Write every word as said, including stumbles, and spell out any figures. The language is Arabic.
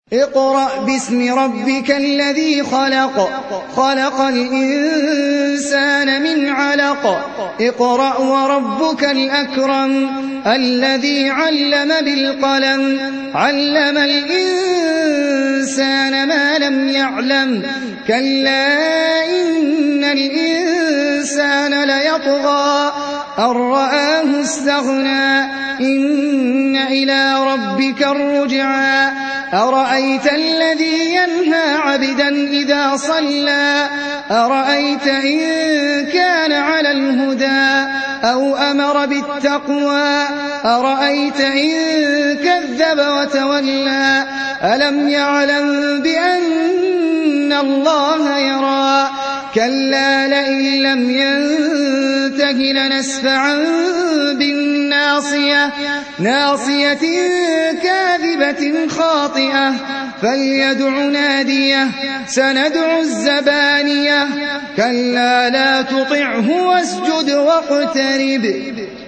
اقرأ باسم ربك الذي خلق خلق الإنسان من علق اقرأ وربك الأكرم الذي علم بالقلم علم الإنسان ما لم يعلم كلا إن الإنسان ليطغى أن رآه استغنى إن إلى ربك الرجعى أرأيت الذي ينهى عبدا إذا صلى أرأيت إن كان على الهدى أو أمر بالتقوى أرأيت إن كذب وتولى ألم يعلم بأن الله يرى كلا لئن لم ينته لنسفعا بالناصية ناصية كاذبة خاطئة فليدع ناديه سندع الزبانية كلا لا تطعه واسجد واقترب